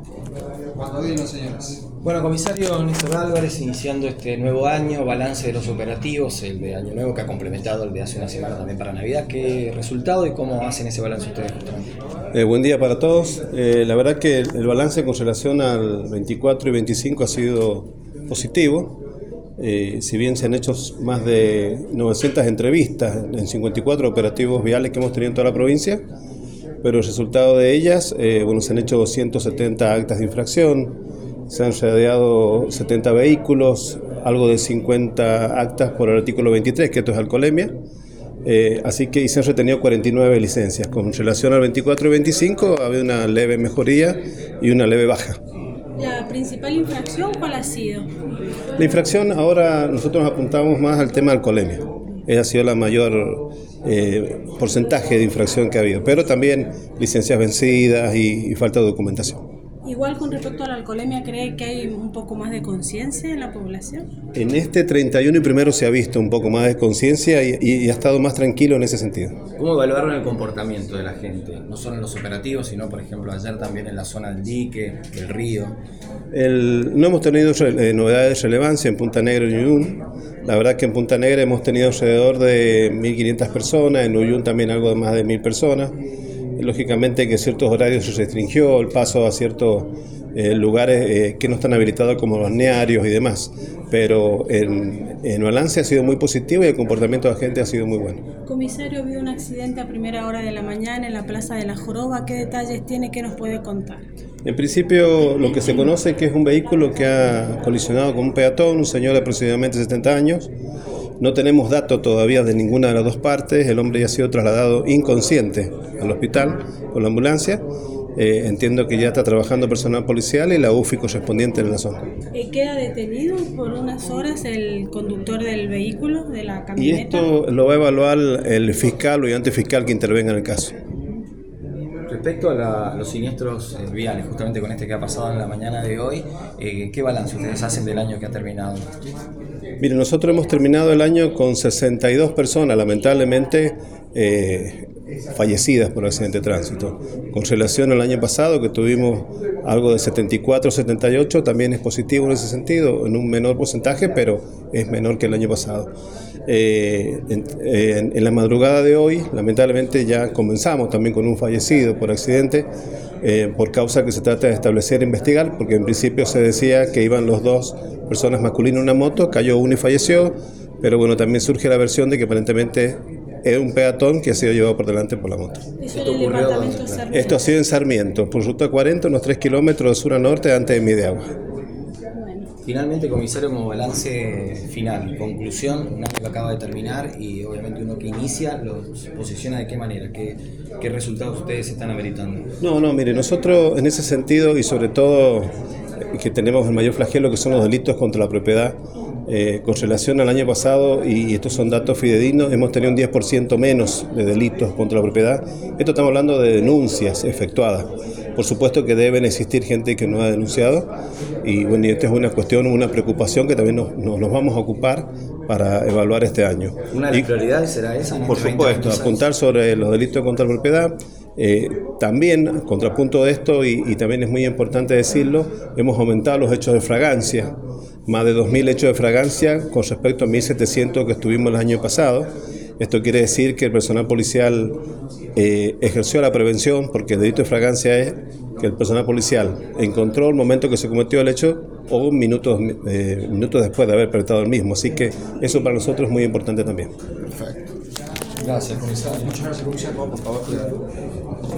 Cuando vino, señores. Bueno, comisario Néstor Álvarez, iniciando este nuevo año, balance de los operativos, el de Año Nuevo que ha complementado el de hace una semana también para Navidad. ¿Qué resultado y cómo hacen ese balance ustedes justamente? Buen día para todos. La verdad que el balance con relación al 24 y 25 ha sido positivo. Si bien se han hecho más de 900 entrevistas en 54 operativos viales que hemos tenido en toda la provincia, pero el resultado de ellas, se han hecho 170 actas de infracción, se han radiado 70 vehículos, algo de 50 actas por el artículo 23, que esto es alcoholemia, así que y se han retenido 49 licencias. Con relación al 24 y 25 ha habido una leve mejoría y una leve baja. ¿La principal infracción cuál ha sido? La infracción, ahora nosotros nos apuntamos más al tema de alcoholemia. Esa ha sido la mayor porcentaje de infracción que ha habido, pero también licencias vencidas y falta de documentación. Igual con respecto a la alcoholemia, ¿cree que hay un poco más de conciencia en la población? En este 31 y primero se ha visto un poco más de conciencia y ha estado más tranquilo en ese sentido. ¿Cómo evaluaron el comportamiento de la gente? No solo en los operativos, sino por ejemplo ayer también en la zona del dique, del río. No hemos tenido novedades de relevancia en Punta Negra y Uyún. La verdad que en Punta Negra hemos tenido alrededor de 1.500 personas, en Uyún también algo de más de 1.000 personas. Lógicamente que en ciertos horarios se restringió el paso a ciertos lugares que no están habilitados como balnearios y demás, pero en balance ha sido muy positivo y el comportamiento de la gente ha sido muy bueno. Comisario, vio un accidente a primera hora de la mañana en la Plaza de la Joroba. ¿Qué detalles tiene? ¿Qué nos puede contar? En principio, lo que se conoce es que es un vehículo que ha colisionado con un peatón, un señor de aproximadamente 70 años. No tenemos datos todavía de ninguna de las dos partes. El hombre ya ha sido trasladado inconsciente al hospital con la ambulancia. Entiendo que ya está trabajando personal policial y la UFI correspondiente en la zona. ¿Queda detenido por unas horas el conductor del vehículo, de la camioneta? Y esto lo va a evaluar el fiscal o ayudante fiscal que intervenga en el caso. Respecto a los siniestros viales, justamente con este que ha pasado en la mañana de hoy, ¿qué balance ustedes hacen del año que ha terminado? Mire, nosotros hemos terminado el año con 62 personas, lamentablemente, fallecidas por accidente de tránsito. Con relación al año pasado, que tuvimos algo de 74, 78, también es positivo en ese sentido, en un menor porcentaje, pero es menor que el año pasado. En la madrugada de hoy, lamentablemente, ya comenzamos también con un fallecido por accidente, por causa que se trata de establecer e investigar, porque en principio se decía que iban los dos personas masculinas en una moto, cayó uno y falleció, pero bueno, también surge la versión de que aparentemente es un peatón que ha sido llevado por delante por la moto. Esto ha sido en Sarmiento, por ruta 40, unos 3 kilómetros de sur a norte, antes de Mideagua. Finalmente, comisario, como balance final y conclusión, un año que acaba de terminar y obviamente uno que inicia, ¿los posiciona de qué manera? ¿Qué resultados ustedes están ameritando? No, mire, nosotros en ese sentido y sobre todo que tenemos el mayor flagelo que son los delitos contra la propiedad, con relación al año pasado, y estos son datos fidedignos, hemos tenido un 10% menos de delitos contra la propiedad. Esto estamos hablando de denuncias efectuadas. Por supuesto que deben existir gente que no ha denunciado y bueno, esta es una cuestión, una preocupación que también nos vamos a ocupar para evaluar este año. ¿Una de las prioridades será esa? Por supuesto, apuntar sobre los delitos contra la propiedad. También, a contrapunto de esto, y también es muy importante decirlo, hemos aumentado los hechos de fragancia, más de 2.000 hechos de fragancia con respecto a 1.700 que estuvimos el año pasado. Esto quiere decir que el personal policial ejerció la prevención, porque el delito de fragancia es que el personal policial encontró el momento que se cometió el hecho o minutos después de haber perpetrado el mismo. Así que eso para nosotros es muy importante también. Perfecto. Gracias, comisario. Muchas gracias, comisario. Por favor, cuidado.